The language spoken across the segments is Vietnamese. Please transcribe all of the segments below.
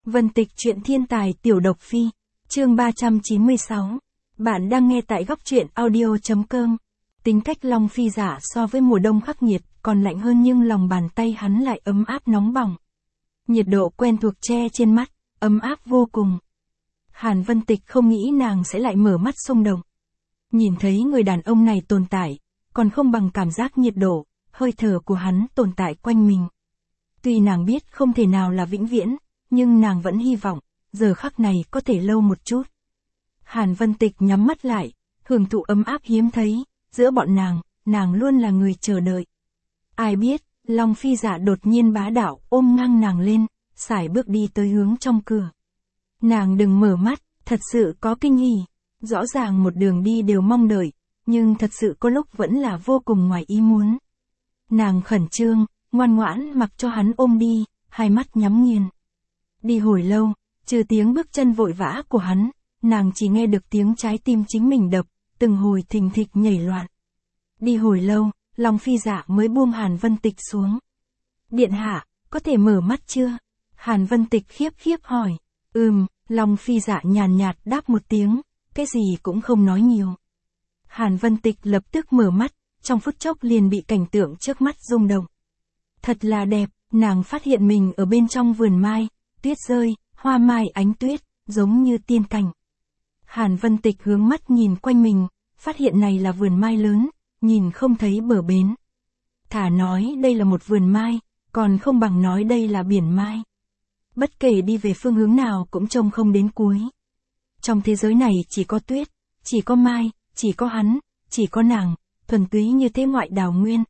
Vân Tịch truyện thiên tài tiểu độc phi, chương 396. Bạn đang nghe tại góc truyện audio.com. Tính cách Long Phi Dạ so với mùa đông khắc nghiệt, còn lạnh hơn nhưng lòng bàn tay hắn lại ấm áp nóng bỏng. Nhiệt độ quen thuộc che trên mắt, ấm áp vô cùng. Hàn Vân Tịch không nghĩ nàng sẽ lại mở mắt xung động. Nhìn thấy người đàn ông này tồn tại, còn không bằng cảm giác nhiệt độ, hơi thở của hắn tồn tại quanh mình. Tuy nàng biết không thể nào là vĩnh viễn, nhưng nàng vẫn hy vọng, giờ khắc này có thể lâu một chút. Hàn Vân Tịch nhắm mắt lại, hưởng thụ ấm áp hiếm thấy, giữa bọn nàng luôn là người chờ đợi. Ai biết, Long Phi Dạ đột nhiên bá đạo ôm ngang nàng lên, sải bước đi tới hướng trong cửa. Nàng đừng mở mắt, thật sự có kinh hỉ. Rõ ràng một đường đi đều mong đợi, nhưng thật sự có lúc vẫn là vô cùng ngoài ý muốn. Nàng khẩn trương, ngoan ngoãn mặc cho hắn ôm đi, hai mắt nhắm nghiền. Đi hồi lâu, trừ tiếng bước chân vội vã của hắn, nàng chỉ nghe được tiếng trái tim chính mình đập, từng hồi thình thịch nhảy loạn. Đi hồi lâu, Long Phi Dạ mới buông Hàn Vân Tịch xuống. Điện hạ, có thể mở mắt chưa? Hàn Vân Tịch khiếp hỏi. Long Phi Dạ nhàn nhạt đáp một tiếng, cái gì cũng không nói nhiều. Hàn Vân Tịch lập tức mở mắt, trong phút chốc liền bị cảnh tượng trước mắt rung động. Thật là đẹp, nàng phát hiện mình ở bên trong vườn mai, tuyết rơi, hoa mai ánh tuyết, giống như tiên cảnh. Hàn Vân Tịch hướng mắt nhìn quanh mình, phát hiện này là vườn mai lớn, nhìn không thấy bờ bến. Thà nói đây là một vườn mai, còn không bằng nói đây là biển mai. Bất kể đi về phương hướng nào cũng trông không đến cuối. Trong thế giới này chỉ có tuyết, chỉ có mai, chỉ có hắn, chỉ có nàng, thuần túy như thế ngoại đào nguyên.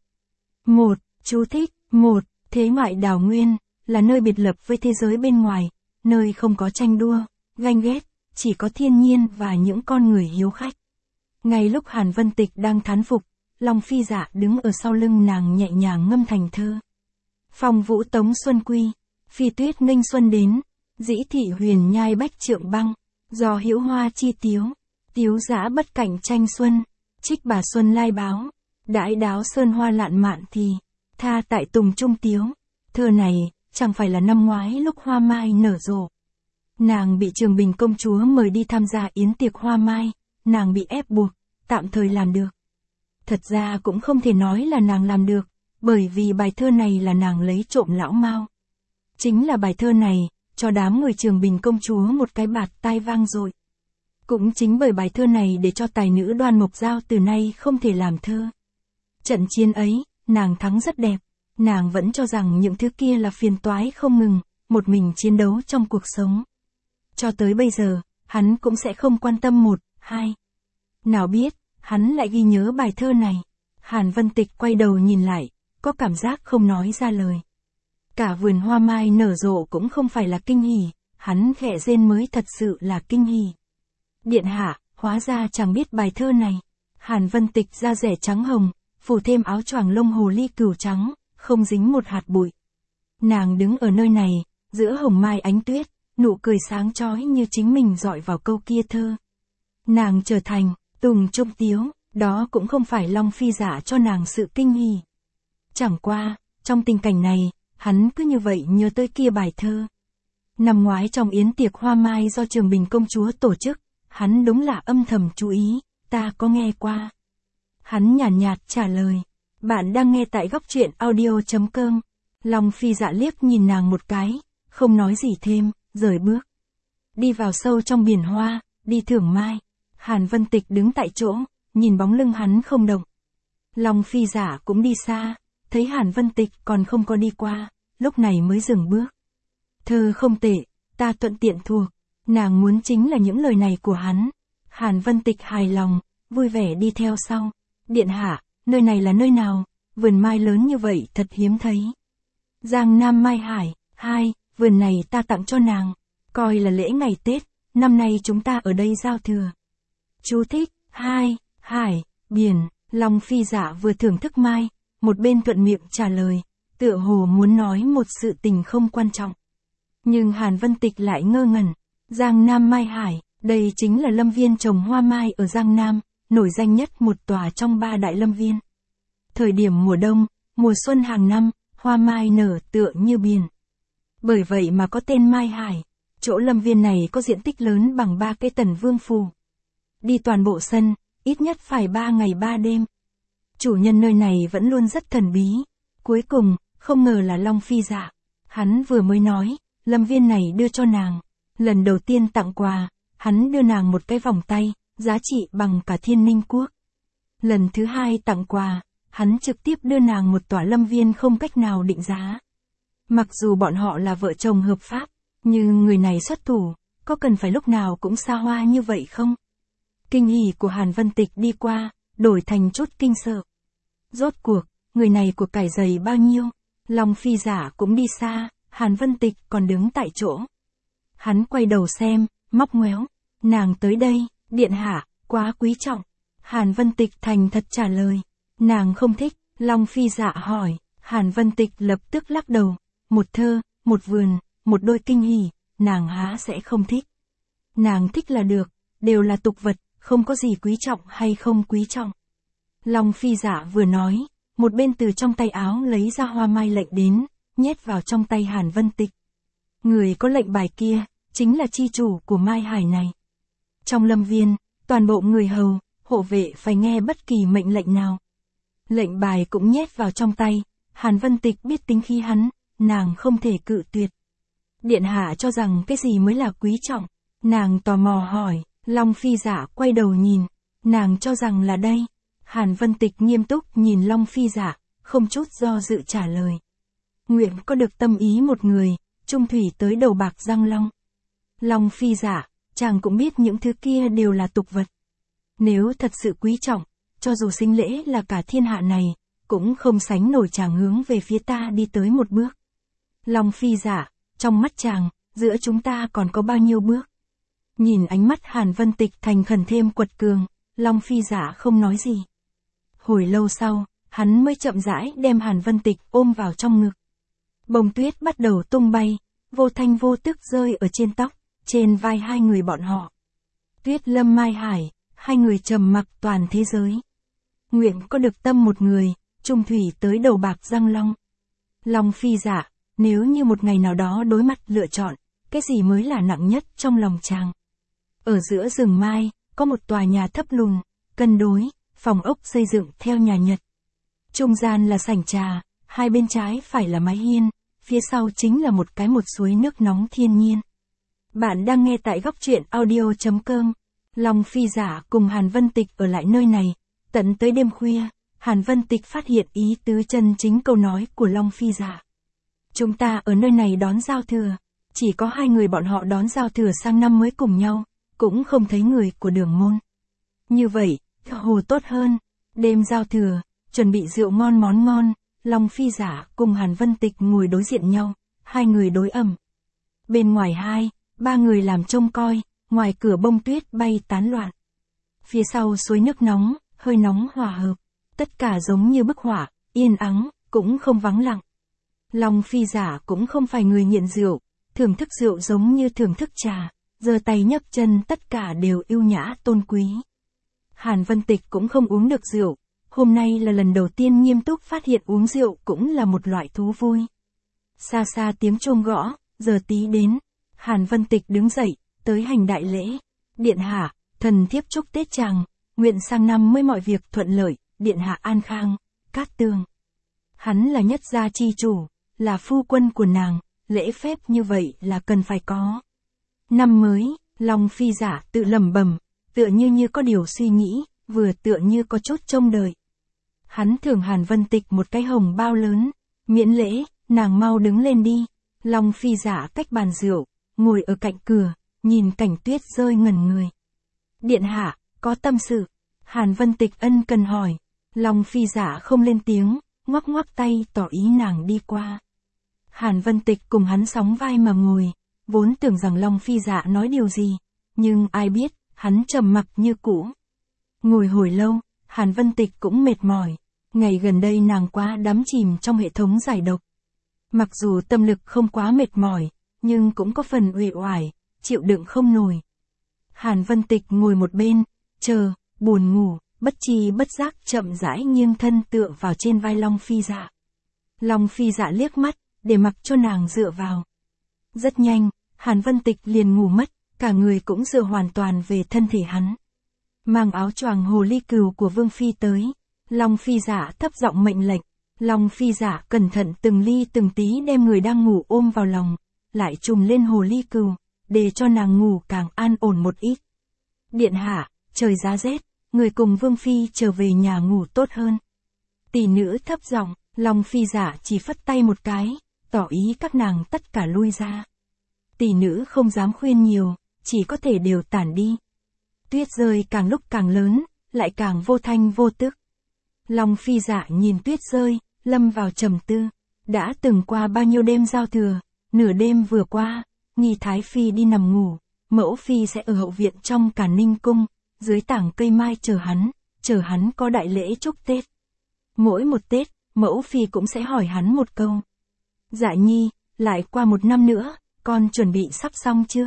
Chú thích, thế ngoại đào nguyên, là nơi biệt lập với thế giới bên ngoài, nơi không có tranh đua, ganh ghét, chỉ có thiên nhiên và những con người hiếu khách. Ngay lúc Hàn Vân Tịch đang thán phục, Long Phi Dạ đứng ở sau lưng nàng nhẹ nhàng ngâm thành thơ. Phong vũ tống xuân quy, phi tuyết nghênh xuân đến, dĩ thị huyền nhai bách trượng băng, do hữu hoa chi tiếu dã bất cảnh tranh xuân, trích bà xuân lai báo, đãi đáo sơn hoa lạn mạn thì, tha tại tùng trung tiếu. Thơ này, chẳng phải là năm ngoái lúc hoa mai nở rộ. Nàng bị Trường Bình công chúa mời đi tham gia yến tiệc hoa mai, nàng bị ép buộc, tạm thời làm được. Thật ra cũng không thể nói là nàng làm được, bởi vì bài thơ này là nàng lấy trộm lão Mao. Chính là bài thơ này, cho đám người Trường Bình công chúa một cái bạt tai vang dội. Cũng chính bởi bài thơ này để cho tài nữ Đoan Mộc Giao từ nay không thể làm thơ. Trận chiến ấy, nàng thắng rất đẹp. Nàng vẫn cho rằng những thứ kia là phiền toái không ngừng, một mình chiến đấu trong cuộc sống. Cho tới bây giờ, hắn cũng sẽ không quan tâm nào biết, hắn lại ghi nhớ bài thơ này. Hàn Vân Tịch quay đầu nhìn lại, có cảm giác không nói ra lời. Cả vườn hoa mai nở rộ cũng không phải là kinh hỉ, hắn khẽ rên mới thật sự là kinh hỉ. Điện hạ, hóa ra chẳng biết bài thơ này. Hàn Vân Tịch da rẻ trắng hồng, phủ thêm áo choàng lông hồ ly cửu trắng, không dính một hạt bụi. Nàng đứng ở nơi này, giữa hồng mai ánh tuyết, nụ cười sáng chói như chính mình dọi vào câu kia thơ. Nàng trở thành tùng trung tiếu, đó cũng không phải Long Phi Dạ cho nàng sự kinh hỉ. Chẳng qua, trong tình cảnh này, hắn cứ như vậy nhớ tới kia bài thơ. Năm ngoái trong yến tiệc hoa mai do Trường Bình công chúa tổ chức, hắn đúng là âm thầm chú ý, ta có nghe qua. Hắn nhàn nhạt trả lời. Bạn đang nghe tại góc truyện audio.com. Long Phi Dạ liếc nhìn nàng một cái, không nói gì thêm, rời bước. Đi vào sâu trong biển hoa, đi thưởng mai. Hàn Vân Tịch đứng tại chỗ, nhìn bóng lưng hắn không động. Long Phi Dạ cũng đi xa, thấy Hàn Vân Tịch còn không có đi qua, lúc này mới dừng bước. Thơ không tệ, ta thuận tiện thuộc. Nàng muốn chính là những lời này của hắn. Hàn Vân Tịch hài lòng, vui vẻ đi theo sau. Điện hạ, nơi này là nơi nào? Vườn mai lớn như vậy thật hiếm thấy. Giang Nam Mai Hải, vườn này ta tặng cho nàng. Coi là lễ ngày Tết, năm nay chúng ta ở đây giao thừa. Chú thích, hải, biển. Long Phi Dạ vừa thưởng thức mai, một bên thuận miệng trả lời, tựa hồ muốn nói một sự tình không quan trọng. Nhưng Hàn Vân Tịch lại ngơ ngẩn. Giang Nam Mai Hải, đây chính là lâm viên trồng hoa mai ở Giang Nam, nổi danh nhất một tòa trong 3 đại lâm viên. Thời điểm mùa đông, mùa xuân hàng năm, hoa mai nở tựa như biển. Bởi vậy mà có tên Mai Hải. Chỗ lâm viên này có diện tích lớn bằng 3 cái Tần Vương Phủ. Đi toàn bộ sân, ít nhất phải 3 ngày 3 đêm. Chủ nhân nơi này vẫn luôn rất thần bí. Cuối cùng, không ngờ là Long Phi Dạ. Hắn vừa mới nói, lâm viên này đưa cho nàng. Lần đầu tiên tặng quà, hắn đưa nàng một cái vòng tay, giá trị bằng cả Thiên Ninh Quốc. Lần thứ hai tặng quà, hắn trực tiếp đưa nàng một tòa lâm viên không cách nào định giá. Mặc dù bọn họ là vợ chồng hợp pháp, nhưng người này xuất thủ, có cần phải lúc nào cũng xa hoa như vậy không? Kinh hỉ của Hàn Vân Tịch đi qua, đổi thành chút kinh sợ. Rốt cuộc, người này của cải dày bao nhiêu? Long Phi Dạ cũng đi xa, Hàn Vân Tịch còn đứng tại chỗ. Hắn quay đầu xem, móc ngoéo. Nàng tới đây, điện hạ, quá quý trọng. Hàn Vân Tịch thành thật trả lời. Nàng không thích, Long Phi Dạ hỏi. Hàn Vân Tịch lập tức lắc đầu. Một thơ, một vườn, một đôi kinh hỉ, nàng há sẽ không thích. Nàng thích là được, đều là tục vật, không có gì quý trọng hay không quý trọng. Long Phi Dạ vừa nói, một bên từ trong tay áo lấy ra hoa mai lệnh đến, nhét vào trong tay Hàn Vân Tịch. Người có lệnh bài kia, chính là chi chủ của Mai Hải này. Trong lâm viên, toàn bộ người hầu, hộ vệ phải nghe bất kỳ mệnh lệnh nào. Lệnh bài cũng nhét vào trong tay, Hàn Vân Tịch biết tính khí hắn, nàng không thể cự tuyệt. Điện hạ cho rằng cái gì mới là quý trọng? Nàng tò mò hỏi, Long Phi Dạ quay đầu nhìn, nàng cho rằng là đây. Hàn Vân Tịch nghiêm túc nhìn Long Phi Dạ, không chút do dự trả lời. Nguyện có được tâm ý một người, trung thủy tới đầu bạc răng long. Long Phi Dạ, chàng cũng biết những thứ kia đều là tục vật. Nếu thật sự quý trọng, cho dù sinh lễ là cả thiên hạ này, cũng không sánh nổi chàng hướng về phía ta đi tới một bước. Long Phi Dạ, trong mắt chàng, giữa chúng ta còn có bao nhiêu bước? Nhìn ánh mắt Hàn Vân Tịch thành khẩn thêm quật cường, Long Phi Dạ không nói gì. Hồi lâu sau, hắn mới chậm rãi đem Hàn Vân Tịch ôm vào trong ngực. Bông tuyết bắt đầu tung bay, vô thanh vô tức rơi ở trên tóc, trên vai hai người bọn họ. Tuyết Lâm Mai Hải, hai người trầm mặc toàn thế giới. Nguyện có được tâm một người, trung thủy tới đầu bạc răng long. Long Phi Dạ, nếu như một ngày nào đó đối mặt lựa chọn, cái gì mới là nặng nhất trong lòng chàng? Ở giữa rừng mai, có một tòa nhà thấp lùn, cân đối, phòng ốc xây dựng theo nhà Nhật. Trung gian là sảnh trà, hai bên trái phải là mái hiên, phía sau chính là một suối nước nóng thiên nhiên. Bạn đang nghe tại góc truyện audio.com. Long Phi Dạ cùng Hàn Vân Tịch ở lại nơi này, tận tới đêm khuya, Hàn Vân Tịch phát hiện ý tứ chân chính câu nói của Long Phi Dạ. Chúng ta ở nơi này đón giao thừa, chỉ có hai người bọn họ đón giao thừa sang năm mới cùng nhau, cũng không thấy người của Đường môn. Như vậy, hồ tốt hơn, đêm giao thừa, chuẩn bị rượu ngon món ngon, Long Phi Dạ cùng Hàn Vân Tịch ngồi đối diện nhau, hai người đối ẩm. Bên ngoài ba người làm trông coi, ngoài cửa bông tuyết bay tán loạn. Phía sau suối nước nóng, hơi nóng hòa hợp, tất cả giống như bức họa, yên ắng, cũng không vắng lặng. Long Phi Dạ cũng không phải người nghiện rượu, thưởng thức rượu giống như thưởng thức trà, giơ tay nhấc chân tất cả đều yêu nhã tôn quý. Hàn Vân Tịch cũng không uống được rượu, hôm nay là lần đầu tiên nghiêm túc phát hiện uống rượu cũng là một loại thú vui. Xa xa tiếng chuông gõ, giờ tí đến, Hàn Vân Tịch đứng dậy, tới hành đại lễ. Điện hạ, thần thiếp chúc Tết chàng, nguyện sang năm mới mọi việc thuận lợi, điện hạ an khang, cát tường. Hắn là nhất gia chi chủ, là phu quân của nàng, lễ phép như vậy là cần phải có. Năm mới, Long Phi Dạ tự lẩm bẩm, tựa như có điều suy nghĩ, vừa tựa như có chút trông đợi. Hắn thưởng Hàn Vân Tịch một cái hồng bao lớn, miễn lễ, nàng mau đứng lên đi. Long Phi Dạ cách bàn rượu, ngồi ở cạnh cửa, nhìn cảnh tuyết rơi ngẩn người. Điện hạ, có tâm sự. Hàn Vân Tịch ân cần hỏi. Long Phi Dạ không lên tiếng, ngoắc ngoắc tay tỏ ý nàng đi qua. Hàn Vân Tịch cùng hắn sóng vai mà ngồi, vốn tưởng rằng Long Phi Dạ nói điều gì, nhưng ai biết, hắn trầm mặc như cũ. Ngồi hồi lâu, Hàn Vân Tịch cũng mệt mỏi, ngày gần đây nàng quá đắm chìm trong hệ thống giải độc. Mặc dù tâm lực không quá mệt mỏi, nhưng cũng có phần uể oải, chịu đựng không nổi. Hàn Vân Tịch ngồi một bên, chờ, buồn ngủ, bất tri bất giác chậm rãi nghiêng thân tựa vào trên vai Long Phi Dạ. Long Phi Dạ liếc mắt, để mặc cho nàng dựa vào. Rất nhanh, Hàn Vân Tịch liền ngủ mất, cả người cũng dựa hoàn toàn về thân thể hắn. Mang áo choàng hồ ly cừu của Vương Phi tới, Long Phi Dạ thấp giọng mệnh lệnh. Long Phi Dạ cẩn thận từng ly từng tí đem người đang ngủ ôm vào lòng, lại trùm lên hồ ly cừu, để cho nàng ngủ càng an ổn một ít. Điện hạ, trời giá rét, người cùng Vương Phi trở về nhà ngủ tốt hơn. Tỷ nữ thấp giọng, Long Phi Dạ chỉ phất tay một cái, tỏ ý các nàng tất cả lui ra. Tỷ nữ không dám khuyên nhiều, chỉ có thể đều tản đi. Tuyết rơi càng lúc càng lớn, lại càng vô thanh vô tức. Long Phi Dạ nhìn tuyết rơi, lâm vào trầm tư. Đã từng qua bao nhiêu đêm giao thừa, nửa đêm vừa qua, Nghi Thái Phi đi nằm ngủ, Mẫu Phi sẽ ở hậu viện trong Càn Ninh Cung, dưới tảng cây mai chờ hắn có đại lễ chúc Tết. Mỗi một Tết, Mẫu Phi cũng sẽ hỏi hắn một câu. Dạ Nhi, lại qua một năm nữa, con chuẩn bị sắp xong chưa?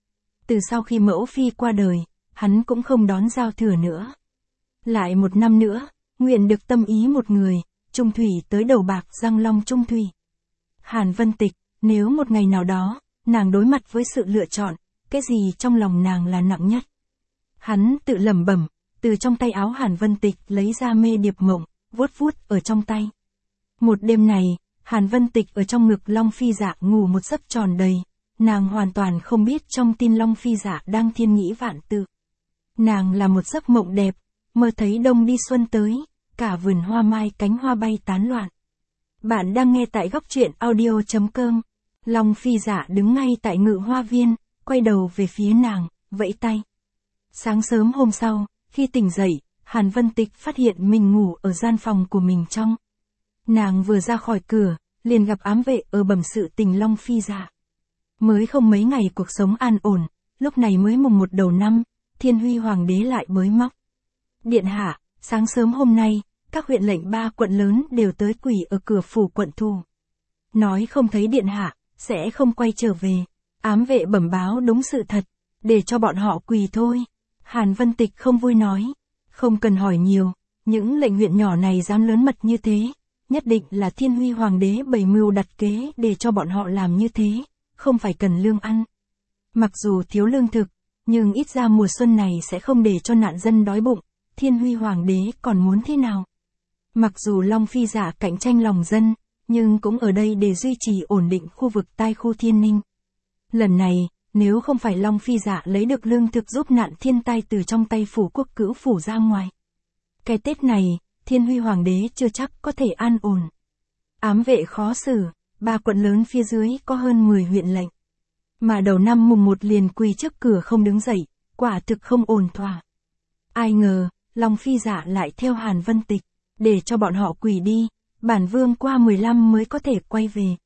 Từ sau khi Mẫu Phi qua đời, hắn cũng không đón giao thừa nữa. Lại một năm nữa, nguyện được tâm ý một người, trung thủy tới đầu bạc răng long trung thủy. Hàn Vân Tịch, nếu một ngày nào đó, nàng đối mặt với sự lựa chọn, cái gì trong lòng nàng là nặng nhất? Hắn tự lẩm bẩm, từ trong tay áo Hàn Vân Tịch lấy ra mê điệp mộng, vuốt vuốt ở trong tay. Một đêm này, Hàn Vân Tịch ở trong ngực Long Phi Dạ ngủ một giấc tròn đầy, nàng hoàn toàn không biết trong tin Long Phi Dạ đang thiên nghĩ vạn tự. Nàng là một giấc mộng đẹp, mơ thấy đông đi xuân tới, cả vườn hoa mai cánh hoa bay tán loạn. Bạn đang nghe tại góc truyện audio.com. Long Phi Dạ đứng ngay tại ngự hoa viên, quay đầu về phía nàng, vẫy tay. Sáng sớm hôm sau, khi tỉnh dậy, Hàn Vân Tịch phát hiện mình ngủ ở gian phòng của mình trong. Nàng vừa ra khỏi cửa, liền gặp ám vệ ở bẩm sự tình Long Phi Dạ. Mới không mấy ngày cuộc sống an ổn, lúc này mới mùng 1 đầu năm, Thiên Huy Hoàng đế lại bới móc. Điện hạ, sáng sớm hôm nay, các huyện lệnh 3 quận lớn đều tới quỳ ở cửa phủ quận thủ. Nói không thấy điện hạ, sẽ không quay trở về. Ám vệ bẩm báo đúng sự thật, để cho bọn họ quỳ thôi. Hàn Vân Tịch không vui nói, không cần hỏi nhiều, những lệnh huyện nhỏ này dám lớn mật như thế, nhất định là Thiên Huy Hoàng đế bày mưu đặt kế để cho bọn họ làm như thế, không phải cần lương ăn. Mặc dù thiếu lương thực, nhưng ít ra mùa xuân này sẽ không để cho nạn dân đói bụng, Thiên Huy Hoàng đế còn muốn thế nào? Mặc dù Long Phi Dạ cạnh tranh lòng dân, nhưng cũng ở đây để duy trì ổn định khu vực tai khu Thiên Ninh. Lần này, nếu không phải Long Phi Dạ lấy được lương thực giúp nạn thiên tai từ trong tay phủ quốc cữu phủ ra ngoài, cái Tết này, Thiên Huy Hoàng đế chưa chắc có thể an ổn. Ám vệ khó xử, 3 quận lớn phía dưới có hơn 10 huyện lệnh. Mà đầu năm mùng 1 liền quỳ trước cửa không đứng dậy, quả thực không ổn thỏa. Ai ngờ, Long Phi Dạ lại theo Hàn Vân Tịch, để cho bọn họ quỳ đi, bản vương qua 15 mới có thể quay về.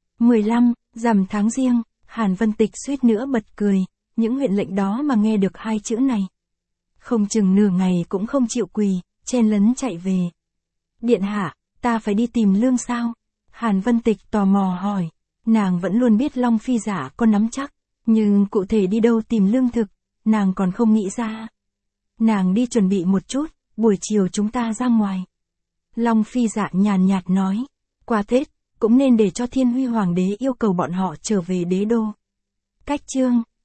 15, rằm tháng Giêng, Hàn Vân Tịch suýt nữa bật cười, những huyện lệnh đó mà nghe được 2 chữ này. Không chừng nửa ngày cũng không chịu quỳ, chen lấn chạy về. Điện hạ, ta phải đi tìm lương sao? Hàn Vân Tịch tò mò hỏi, nàng vẫn luôn biết Long Phi Dạ có nắm chắc, nhưng cụ thể đi đâu tìm lương thực, nàng còn không nghĩ ra. Nàng đi chuẩn bị một chút, buổi chiều chúng ta ra ngoài. Long Phi Dạ nhàn nhạt nói, qua Tết, cũng nên để cho Thiên Huy Hoàng đế yêu cầu bọn họ trở về đế đô. Cách chương